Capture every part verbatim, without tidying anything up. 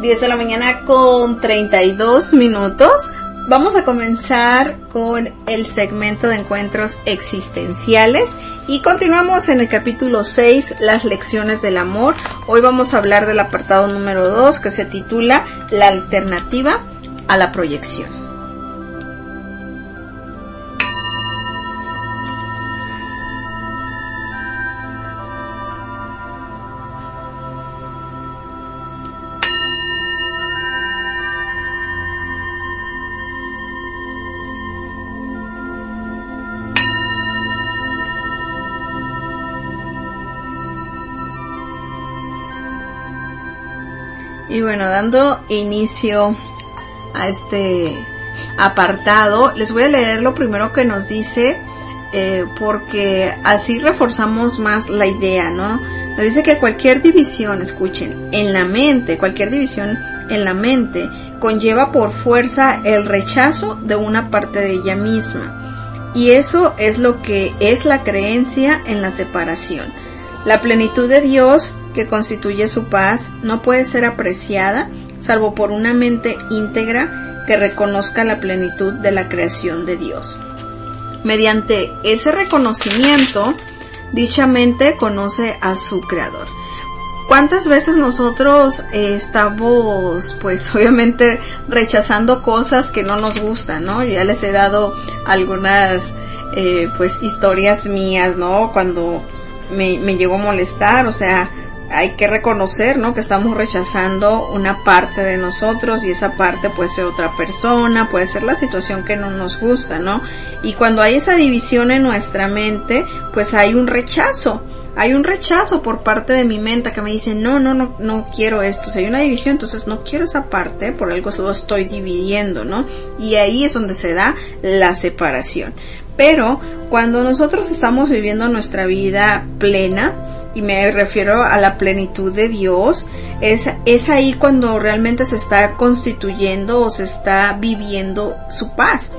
diez de la mañana con treinta y dos minutos. Vamos a comenzar con el segmento de encuentros existenciales y continuamos en el capítulo seis, las lecciones del amor. Hoy vamos a hablar del apartado número dos, que se titula La alternativa a la proyección. Y bueno, dando inicio a este apartado, les voy a leer lo primero que nos dice, eh, porque así reforzamos más la idea, ¿no? Nos dice que cualquier división, escuchen, en la mente, cualquier división en la mente conlleva por fuerza el rechazo de una parte de ella misma. Y eso es lo que es la creencia en la separación. La plenitud de Dios, que constituye su paz, no puede ser apreciada salvo por una mente íntegra que reconozca la plenitud de la creación de Dios. Mediante ese reconocimiento, dicha mente conoce a su creador. ¿Cuántas veces nosotros eh, estamos, pues obviamente, rechazando cosas que no nos gustan, ¿no? Ya les he dado algunas, eh, pues, historias mías, ¿no? Cuando me, me llegó a molestar, o sea, hay que reconocer, ¿no? Que estamos rechazando una parte de nosotros y esa parte puede ser otra persona, puede ser la situación que no nos gusta, ¿no? Y cuando hay esa división en nuestra mente, pues hay un rechazo. Hay un rechazo por parte de mi mente que me dice, no, no, no, no quiero esto. Si hay una división, entonces no quiero esa parte, por algo lo estoy dividiendo, ¿no? Y ahí es donde se da la separación. Pero cuando nosotros estamos viviendo nuestra vida plena, y me refiero a la plenitud de Dios, es, es ahí cuando realmente se está constituyendo o se está viviendo su paz.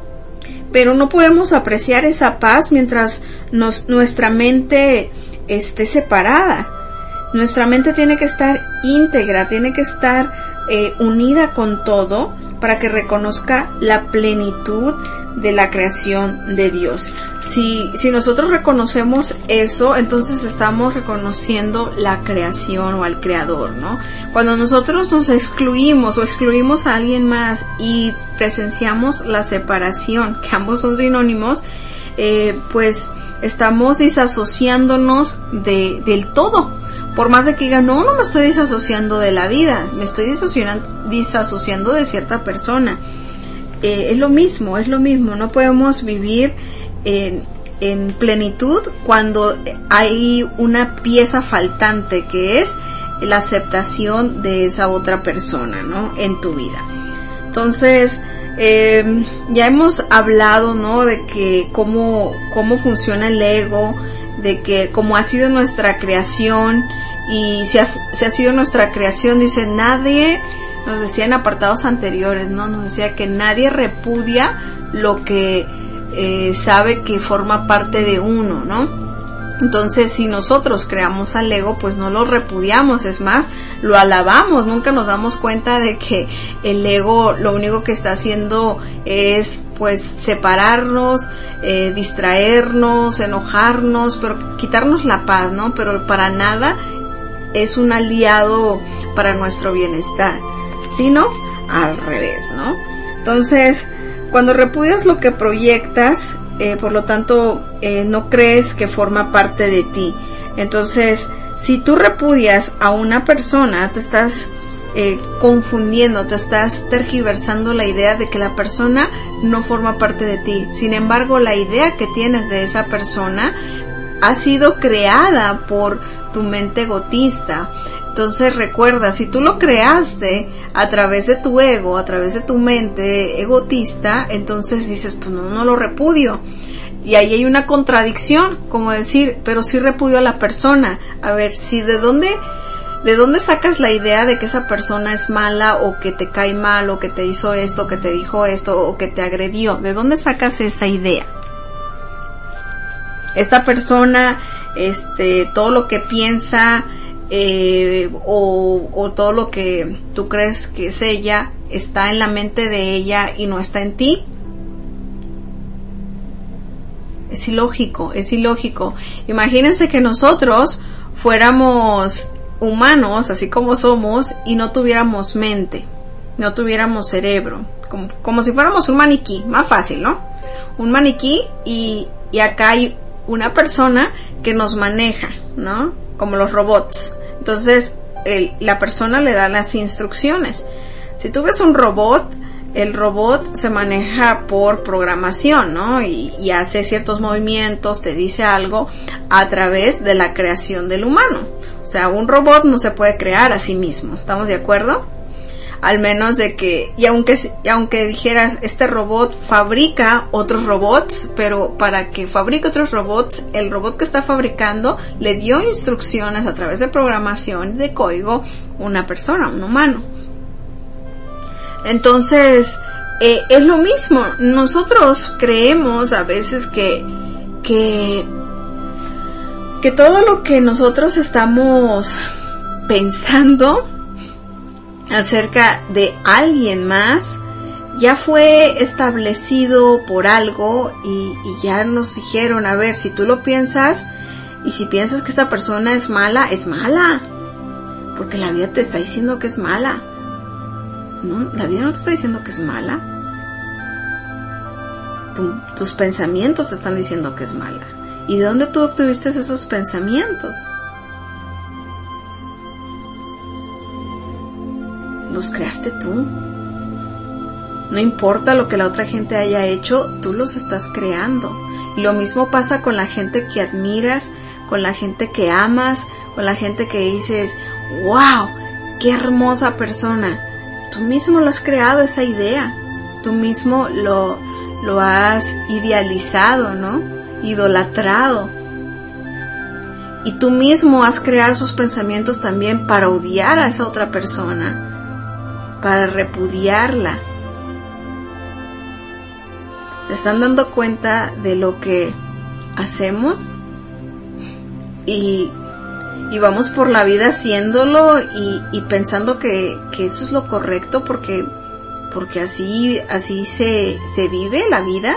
Pero no podemos apreciar esa paz mientras nos, nuestra mente esté separada. Nuestra mente tiene que estar íntegra, tiene que estar eh, unida con todo para que reconozca la plenitud de la creación de Dios. Si, si nosotros reconocemos eso, entonces estamos reconociendo la creación o al creador, ¿no? Cuando nosotros nos excluimos o excluimos a alguien más y presenciamos la separación, que ambos son sinónimos, eh, pues estamos disasociándonos de, del todo. Por más de que digan, no, no me estoy disasociando de la vida, me estoy disasociando, disasociando de cierta persona. Eh, es lo mismo, es lo mismo, no podemos vivir en, en plenitud cuando hay una pieza faltante que es la aceptación de esa otra persona, ¿no? En tu vida. Entonces, eh, ya hemos hablado, ¿no? De que cómo, cómo funciona el ego, de que cómo ha sido nuestra creación, y si ha, si ha sido nuestra creación, dice, nadie, nos decía en apartados anteriores, ¿no? Nos decía que nadie repudia lo que eh, sabe que forma parte de uno, ¿no? Entonces, si nosotros creamos al ego, pues no lo repudiamos, es más, lo alabamos. Nunca nos damos cuenta de que el ego lo único que está haciendo es, pues, separarnos, eh, distraernos, enojarnos, pero quitarnos la paz, ¿no? Pero para nada es un aliado para nuestro bienestar, sino al revés, ¿no? Entonces, cuando repudias lo que proyectas, eh, por lo tanto, eh, no crees que forma parte de ti. Entonces, si tú repudias a una persona, te estás eh, confundiendo, te estás tergiversando la idea de que la persona no forma parte de ti. Sin embargo, la idea que tienes de esa persona ha sido creada por tu mente egotista. Entonces recuerda, si tú lo creaste a través de tu ego, a través de tu mente egotista, entonces dices, pues no, no lo repudio. Y ahí hay una contradicción, como decir, pero sí repudio a la persona. A ver, si de dónde, de dónde sacas la idea de que esa persona es mala, o que te cae mal, o que te hizo esto, o que te dijo esto, o que te agredió. ¿De dónde sacas esa idea? Esta persona, este, todo lo que piensa, eh, o, o todo lo que tú crees que es ella está en la mente de ella y no está en ti. Es ilógico, es ilógico. Imagínense que nosotros fuéramos humanos, así como somos, y no tuviéramos mente, no tuviéramos cerebro, como, como si fuéramos un maniquí, más fácil, ¿no? Un maniquí y, y acá hay una persona que nos maneja, ¿no? Como los robots. Entonces, el, la persona le da las instrucciones. Si tú ves un robot, el robot se maneja por programación, ¿no? Y, y hace ciertos movimientos, te dice algo a través de la creación del humano. O sea, un robot no se puede crear a sí mismo, ¿estamos de acuerdo? Al menos de que, y aunque, y aunque dijeras, este robot fabrica otros robots, pero para que fabrique otros robots, el robot que está fabricando le dio instrucciones a través de programación, de código, una persona, un humano. Entonces, eh, es lo mismo. Nosotros creemos a veces que, que, que todo lo que nosotros estamos pensando acerca de alguien más ya fue establecido por algo y, y ya nos dijeron, a ver, si tú lo piensas y si piensas que esta persona es mala, es mala, porque la vida te está diciendo que es mala. No, la vida no te está diciendo que es mala. Tu, tus pensamientos te están diciendo que es mala. ¿Y de dónde tú obtuviste esos pensamientos? Los creaste tú. No importa lo que la otra gente haya hecho, tú los estás creando. Y lo mismo pasa con la gente que admiras, con la gente que amas, con la gente que dices, wow, qué hermosa persona. Tú mismo lo has creado, esa idea. Tú mismo lo, lo has idealizado, ¿no? Idolatrado. Y tú mismo has creado esos pensamientos también para odiar a esa otra persona, para repudiarla. ¿Se están dando cuenta de lo que hacemos? Y Y vamos por la vida haciéndolo y, y pensando que, que eso es lo correcto porque, porque así, así se, se vive la vida.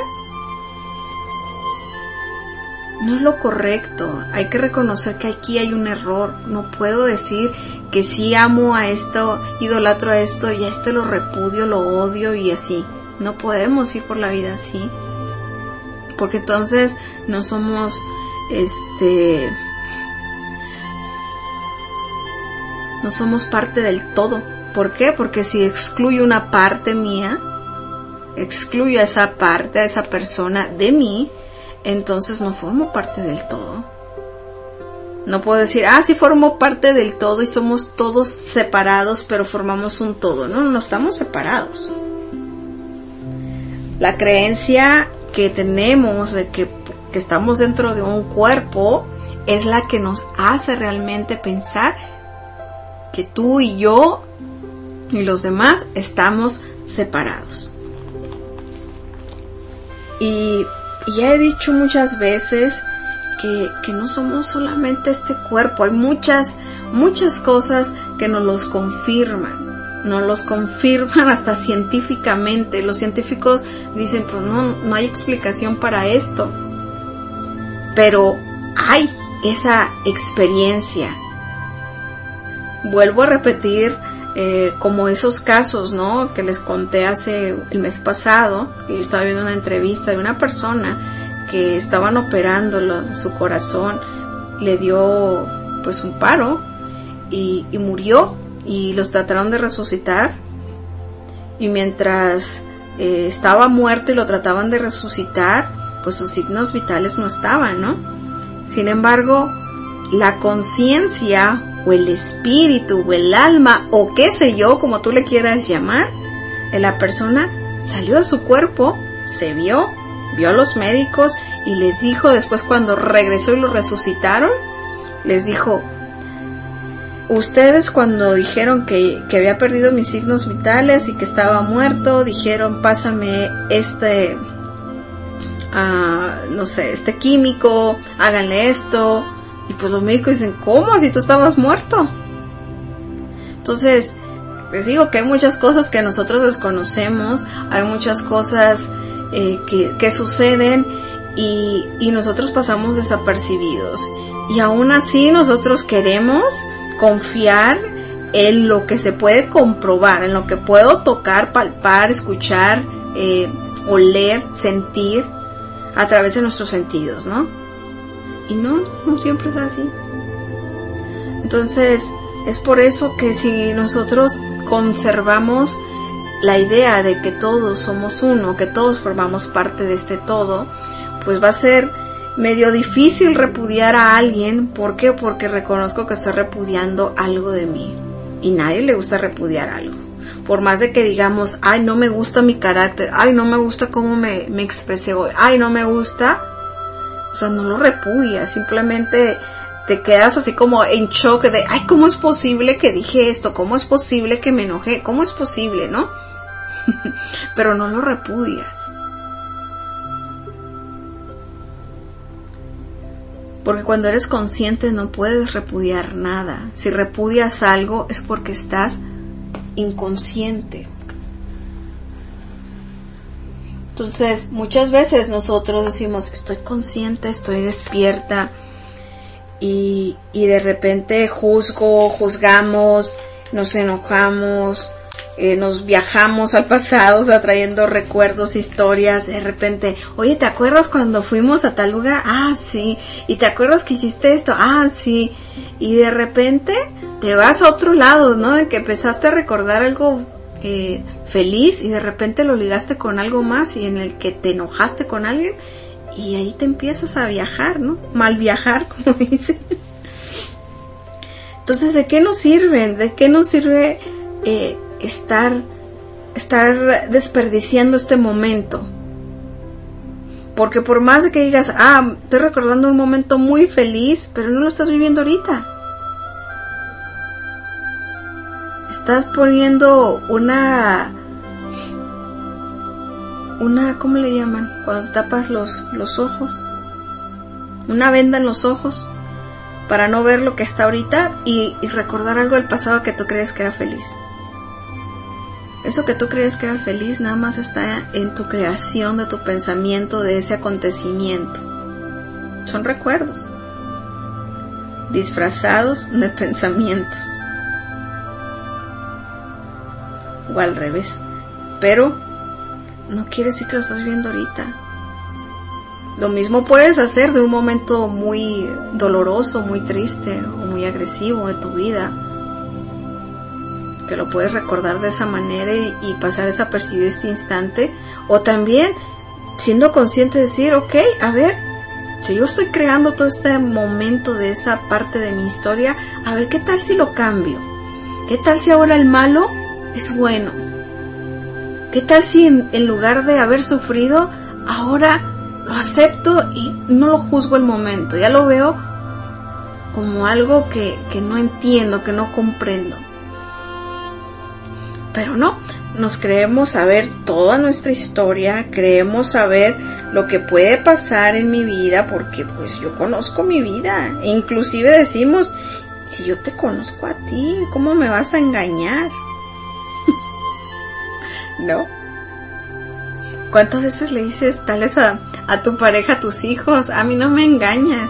No es lo correcto. Hay que reconocer que aquí hay un error. No puedo decir que sí amo a esto, idolatro a esto y a este lo repudio, lo odio y así. No podemos ir por la vida así. Porque entonces no somos, este... no somos parte del todo. ¿Por qué? Porque si excluyo una parte mía, excluyo a esa parte, a esa persona de mí, entonces no formo parte del todo. No puedo decir, ah, sí formo parte del todo y somos todos separados, pero formamos un todo. No, no estamos separados. La creencia que tenemos de que, que estamos dentro de un cuerpo es la que nos hace realmente pensar que tú y yo y los demás estamos separados. Y, y ya he dicho muchas veces que, que no somos solamente este cuerpo. Hay muchas, muchas cosas que nos los confirman. Nos los confirman hasta científicamente. Los científicos dicen, pues no, no hay explicación para esto. Pero hay esa experiencia. Vuelvo a repetir, eh, como esos casos, ¿no? Que les conté hace el mes pasado, que yo estaba viendo una entrevista de una persona que estaban operando su corazón, le dio pues un paro y, y murió y los trataron de resucitar y mientras eh, estaba muerto y lo trataban de resucitar, pues sus signos vitales no estaban, ¿no? Sin embargo, la conciencia o el espíritu o el alma o qué sé yo, como tú le quieras llamar, de la persona salió de su cuerpo, se vio, vio a los médicos y les dijo después cuando regresó y lo resucitaron, les dijo, ustedes cuando dijeron que, que había perdido mis signos vitales y que estaba muerto, dijeron pásame este, uh, no sé, este químico, háganle esto. Y pues los médicos dicen, ¿cómo? Si tú estabas muerto. Entonces, les digo que hay muchas cosas que nosotros desconocemos, hay muchas cosas eh, que, que suceden y, y nosotros pasamos desapercibidos. Y aún así nosotros queremos confiar en lo que se puede comprobar, en lo que puedo tocar, palpar, escuchar, eh, oler, sentir a través de nuestros sentidos, ¿no? Y no, no siempre es así. Entonces, es por eso que si nosotros conservamos la idea de que todos somos uno, que todos formamos parte de este todo, pues va a ser medio difícil repudiar a alguien. ¿Por qué? Porque reconozco que estoy repudiando algo de mí. Y a nadie le gusta repudiar algo. Por más de que digamos, ay, no me gusta mi carácter, ay, no me gusta cómo me, me expresé hoy, ay, no me gusta. O sea, no lo repudias, simplemente te quedas así como en shock de, ay, ¿cómo es posible que dije esto? ¿Cómo es posible que me enojé? ¿Cómo es posible, no? Pero no lo repudias. Porque cuando eres consciente no puedes repudiar nada. Si repudias algo es porque estás inconsciente. Entonces, muchas veces nosotros decimos, estoy consciente, estoy despierta, y, y de repente juzgo, juzgamos, nos enojamos, eh, nos viajamos al pasado, o sea, trayendo recuerdos, historias, de repente, oye, ¿te acuerdas cuando fuimos a tal lugar? Ah, sí. ¿Y te acuerdas que hiciste esto? Ah, sí. Y de repente te vas a otro lado, ¿no? De que empezaste a recordar algo eh, feliz y de repente lo ligaste con algo más y en el que te enojaste con alguien y ahí te empiezas a viajar, ¿no? Mal viajar, como dicen. Entonces, ¿de qué nos sirve? ¿De qué nos sirve eh, estar, estar desperdiciando este momento? Porque por más de que digas, ah, estoy recordando un momento muy feliz, pero no lo estás viviendo ahorita. Estás poniendo una, una, ¿cómo le llaman? Cuando te tapas los, los ojos. Una venda en los ojos para no ver lo que está ahorita y, y recordar algo del pasado que tú crees que era feliz. Eso que tú crees que era feliz nada más está en tu creación de tu pensamiento de ese acontecimiento. Son recuerdos disfrazados de pensamientos. O al revés. Pero no quiere decir que lo estás viviendo ahorita. Lo mismo puedes hacer de un momento muy doloroso, muy triste o muy agresivo de tu vida, que lo puedes recordar de esa manera y, y pasar desapercibido este instante. O también siendo consciente de decir, ok, a ver, si yo estoy creando todo este momento de esa parte de mi historia, a ver, ¿qué tal si lo cambio? ¿Qué tal si ahora el malo es bueno? ¿Qué tal si en, en lugar de haber sufrido, ahora lo acepto y no lo juzgo el momento? Ya lo veo como algo que, que no entiendo, que no comprendo. Pero no, nos creemos saber toda nuestra historia, creemos saber lo que puede pasar en mi vida, porque pues yo conozco mi vida. E inclusive decimos, si yo te conozco a ti, ¿cómo me vas a engañar? ¿No? ¿Cuántas veces le dices tales a, a tu pareja, a tus hijos? A mí no me engañas.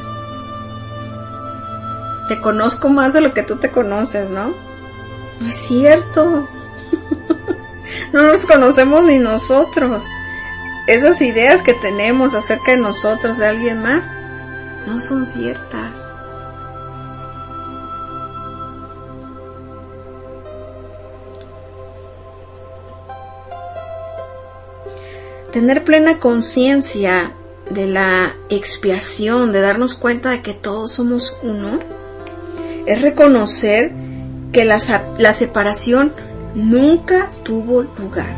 Te conozco más de lo que tú te conoces, ¿no? No es cierto. No nos conocemos ni nosotros. Esas ideas que tenemos acerca de nosotros, de alguien más, no son ciertas. Tener plena conciencia de la expiación, de darnos cuenta de que todos somos uno, es reconocer que la, la separación nunca tuvo lugar.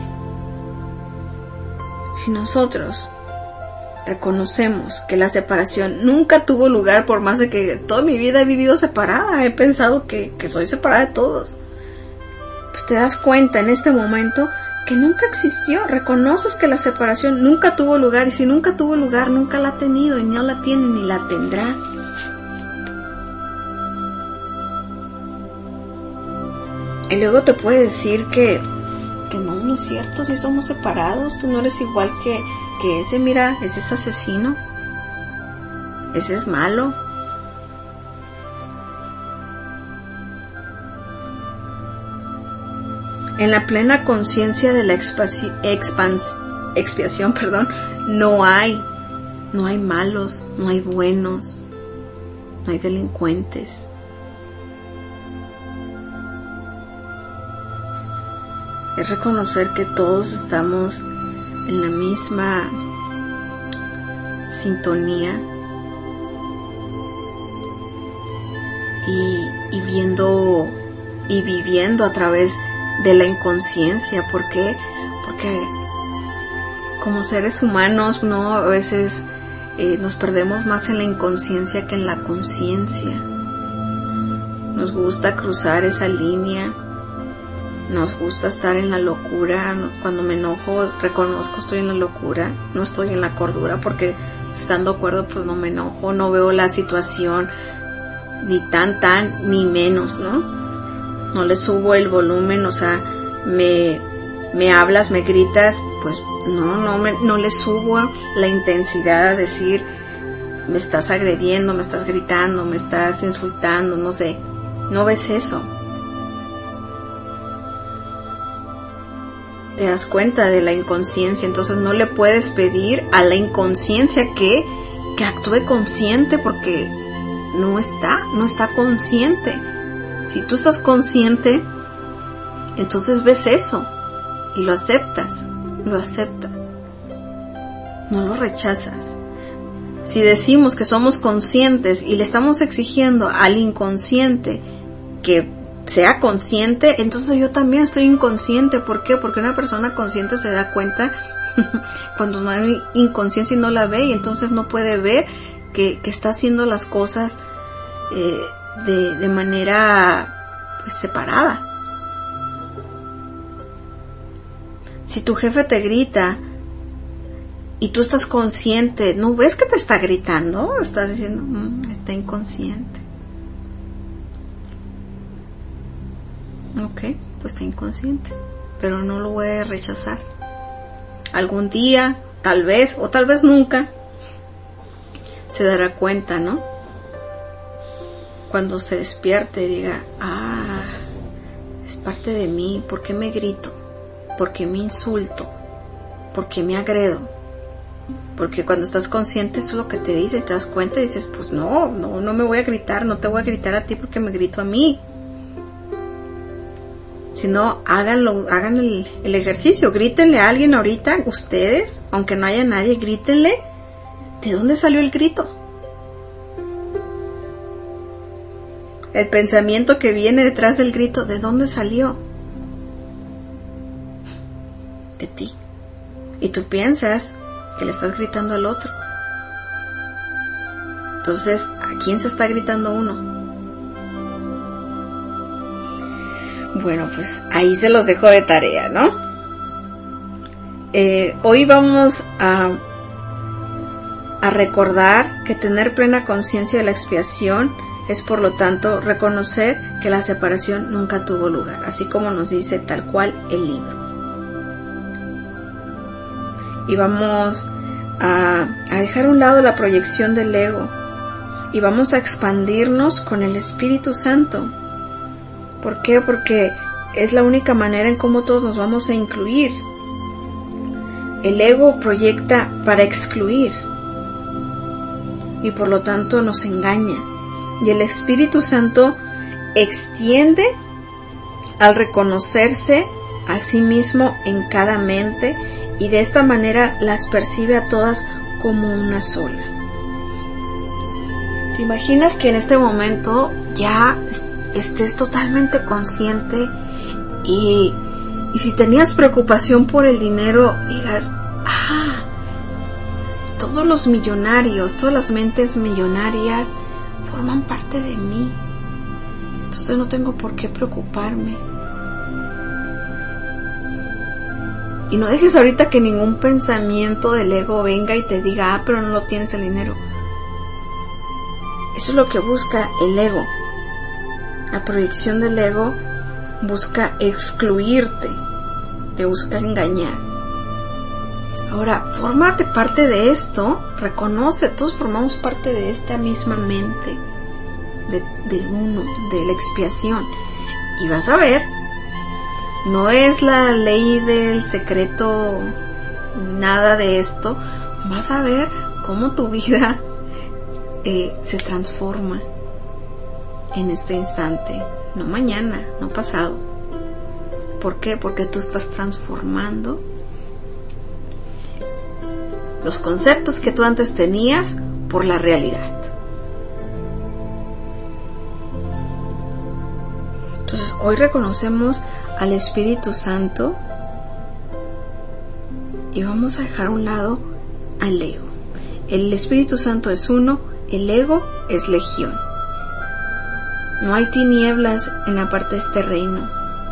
Si nosotros reconocemos que la separación nunca tuvo lugar, por más de que toda mi vida he vivido separada, he pensado que, que soy separada de todos, pues te das cuenta en este momento que nunca existió. Reconoces que la separación nunca tuvo lugar, y si nunca tuvo lugar, nunca la ha tenido y no la tiene ni la tendrá. Y luego te puede decir que, que no, no es cierto, si somos separados, tú no eres igual que, que ese, mira, ese es asesino, ese es malo. En la plena conciencia de la expasi- expans- expiación, perdón, no hay, no hay malos, no hay buenos, no hay delincuentes. Es reconocer que todos estamos en la misma sintonía y, y viendo y viviendo a través de la inconsciencia. ¿Por qué? Porque como seres humanos, no, a veces eh, nos perdemos más en la inconsciencia que en la conciencia. Nos gusta cruzar esa línea. Nos gusta estar en la locura. Cuando me enojo, reconozco estoy en la locura, no estoy en la cordura, porque estando de acuerdo, pues no me enojo, no veo la situación ni tan tan ni menos, ¿no? No le subo el volumen, o sea, me, me hablas, me gritas, pues no, no, me, no le subo la intensidad a decir, me estás agrediendo, me estás gritando, me estás insultando, no sé, no ves eso. Te das cuenta de la inconsciencia, entonces no le puedes pedir a la inconsciencia que, que actúe consciente, porque no está, no está consciente. Si tú estás consciente, entonces ves eso y lo aceptas, lo aceptas, no lo rechazas. Si decimos que somos conscientes y le estamos exigiendo al inconsciente que sea consciente, entonces yo también estoy inconsciente. ¿Por qué? Porque una persona consciente se da cuenta cuando no hay inconsciencia y no la ve, y entonces no puede ver que, que está haciendo las cosas eh, de, de manera pues separada. Si tu jefe te grita y tú estás consciente, ¿no ves que te está gritando? Estás diciendo, mmm, está inconsciente. Ok, pues está inconsciente, pero no lo voy a rechazar. Algún día, tal vez, o tal vez nunca, se dará cuenta, ¿no? Cuando se despierte y diga, ah, es parte de mí. ¿Por qué me grito? ¿Por qué me insulto? ¿Por qué me agredo? Porque cuando estás consciente eso es lo que te dices, te das cuenta y dices, pues no, no, no me voy a gritar, no te voy a gritar a ti porque me grito a mí. Si no, háganlo, hagan el, el ejercicio, grítenle a alguien ahorita, ustedes, aunque no haya nadie, grítenle, ¿de dónde salió el grito? El pensamiento que viene detrás del grito, ¿de dónde salió? De ti. Y tú piensas que le estás gritando al otro. Entonces, ¿a quién se está gritando uno? Bueno, pues ahí se los dejo de tarea, ¿no? Eh, hoy vamos a, a recordar que tener plena conciencia de la expiación es, por lo tanto, reconocer que la separación nunca tuvo lugar, así como nos dice tal cual el libro. Y vamos a, a dejar a un lado la proyección del ego y vamos a expandirnos con el Espíritu Santo. ¿Por qué? Porque es la única manera en cómo todos nos vamos a incluir. El ego proyecta para excluir y por lo tanto nos engaña. Y el Espíritu Santo extiende al reconocerse a sí mismo en cada mente y de esta manera las percibe a todas como una sola. ¿Te imaginas que en este momento ya estés totalmente consciente y, y si tenías preocupación por el dinero, digas, ah, todos los millonarios, todas las mentes millonarias forman parte de mí, entonces no tengo por qué preocuparme? Y no dejes ahorita que ningún pensamiento del ego venga y te diga, ah, pero no lo tienes el dinero. Eso es lo que busca el ego. La proyección del ego busca excluirte, te busca engañar. Ahora, fórmate parte de esto, reconoce, todos formamos parte de esta misma mente, de, del uno, de la expiación. Y vas a ver, no es la ley del secreto, nada de esto. Vas a ver cómo tu vida eh, se transforma en este instante, no mañana, no pasado. ¿Por qué? Porque tú estás transformando los conceptos que tú antes tenías por la realidad. Entonces, hoy reconocemos al Espíritu Santo y vamos a dejar a un lado al ego. El Espíritu Santo es uno, el ego es legión. No hay tinieblas en la parte de este reino.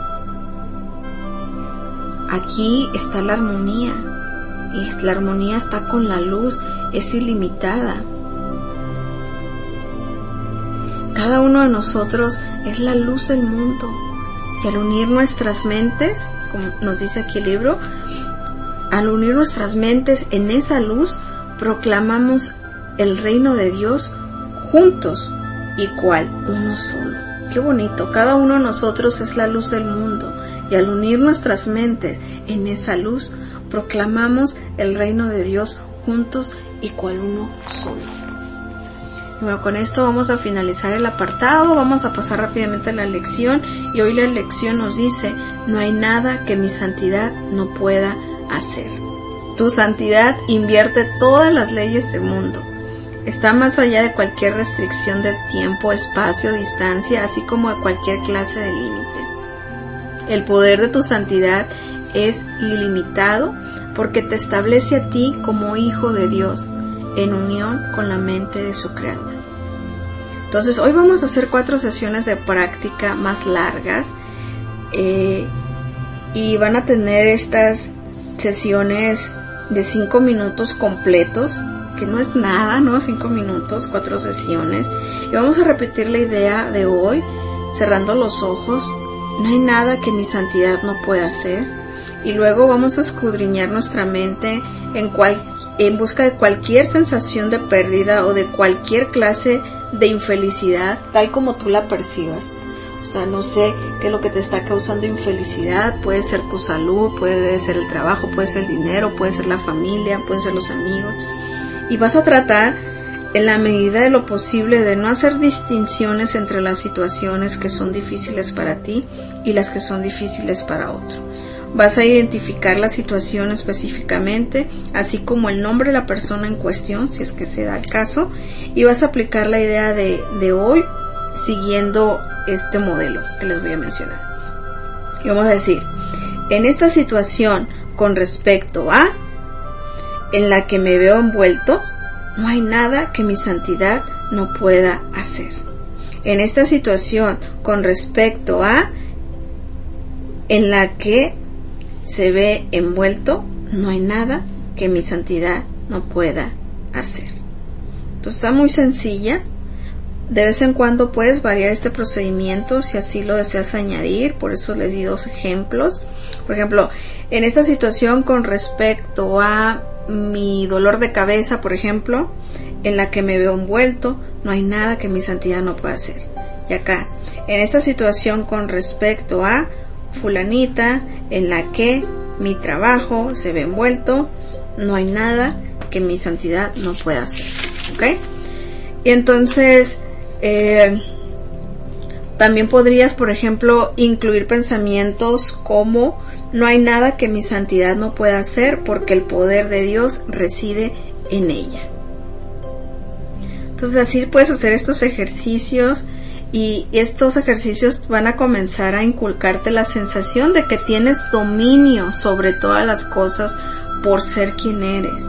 Aquí está la armonía. Y la armonía está con la luz, es ilimitada. Cada uno de nosotros es la luz del mundo. Y al unir nuestras mentes, como nos dice aquí el libro, al unir nuestras mentes en esa luz, proclamamos el reino de Dios juntos y cual uno solo. Qué bonito, cada uno de nosotros es la luz del mundo. Y al unir nuestras mentes en esa luz, proclamamos el reino de Dios juntos y cual uno solo. Bueno, con esto vamos a finalizar el apartado, vamos a pasar rápidamente a la lección. Y hoy la lección nos dice: no hay nada que mi santidad no pueda hacer. Tu santidad invierte todas las leyes del mundo. Está más allá de cualquier restricción del tiempo, espacio, distancia, así como de cualquier clase de límite. El poder de tu santidad es ilimitado porque te establece a ti como hijo de Dios en unión con la mente de su creador. Entonces hoy vamos a hacer cuatro sesiones de práctica más largas eh, y van a tener estas sesiones de cinco minutos completos, que no es nada, ¿no? Cinco minutos, cuatro sesiones, y vamos a repetir la idea de hoy cerrando los ojos. No hay nada que mi santidad no pueda hacer. Y luego vamos a escudriñar nuestra mente en, cual, en busca de cualquier sensación de pérdida o de cualquier clase de infelicidad, tal como tú la percibas. O sea, no sé qué es lo que te está causando infelicidad. Puede ser tu salud, puede ser el trabajo, puede ser el dinero, puede ser la familia, pueden ser los amigos. Y vas a tratar, en la medida de lo posible, de no hacer distinciones entre las situaciones que son difíciles para ti y las que son difíciles para otro. Vas a identificar la situación específicamente, así como el nombre de la persona en cuestión, si es que se da el caso, y vas a aplicar la idea de, de hoy siguiendo este modelo que les voy a mencionar. Y vamos a decir, en esta situación con respecto a, en la que me veo envuelto, no hay nada que mi santidad no pueda hacer. En esta situación con respecto a, en la que se ve envuelto, no hay nada que mi santidad no pueda hacer. Entonces está muy sencilla. De vez en cuando puedes variar este procedimiento si así lo deseas añadir. Por eso les di dos ejemplos. Por ejemplo, en esta situación con respecto a mi dolor de cabeza, por ejemplo, en la que me veo envuelto, no hay nada que mi santidad no pueda hacer. Y acá, en esta situación con respecto a fulanita, en la que mi trabajo se ve envuelto, no hay nada que mi santidad no pueda hacer. ¿Ok? Y entonces eh, también podrías, por ejemplo, incluir pensamientos como: no hay nada que mi santidad no pueda hacer porque el poder de Dios reside en ella. Entonces así puedes hacer estos ejercicios. Y estos ejercicios van a comenzar a inculcarte la sensación de que tienes dominio sobre todas las cosas por ser quien eres.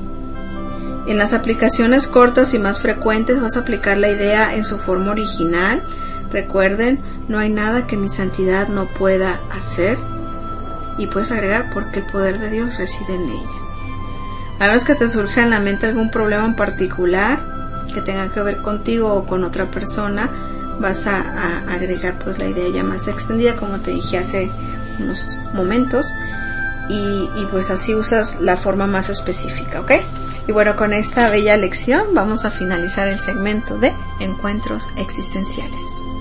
En las aplicaciones cortas y más frecuentes vas a aplicar la idea en su forma original. Recuerden, no hay nada que mi santidad no pueda hacer. Y puedes agregar porque el poder de Dios reside en ella. A menos que te surja en la mente algún problema en particular que tenga que ver contigo o con otra persona, vas a, a agregar pues la idea ya más extendida, como te dije hace unos momentos, y, y pues así usas la forma más específica, ¿ok? Y bueno, con esta bella lección vamos a finalizar el segmento de encuentros existenciales.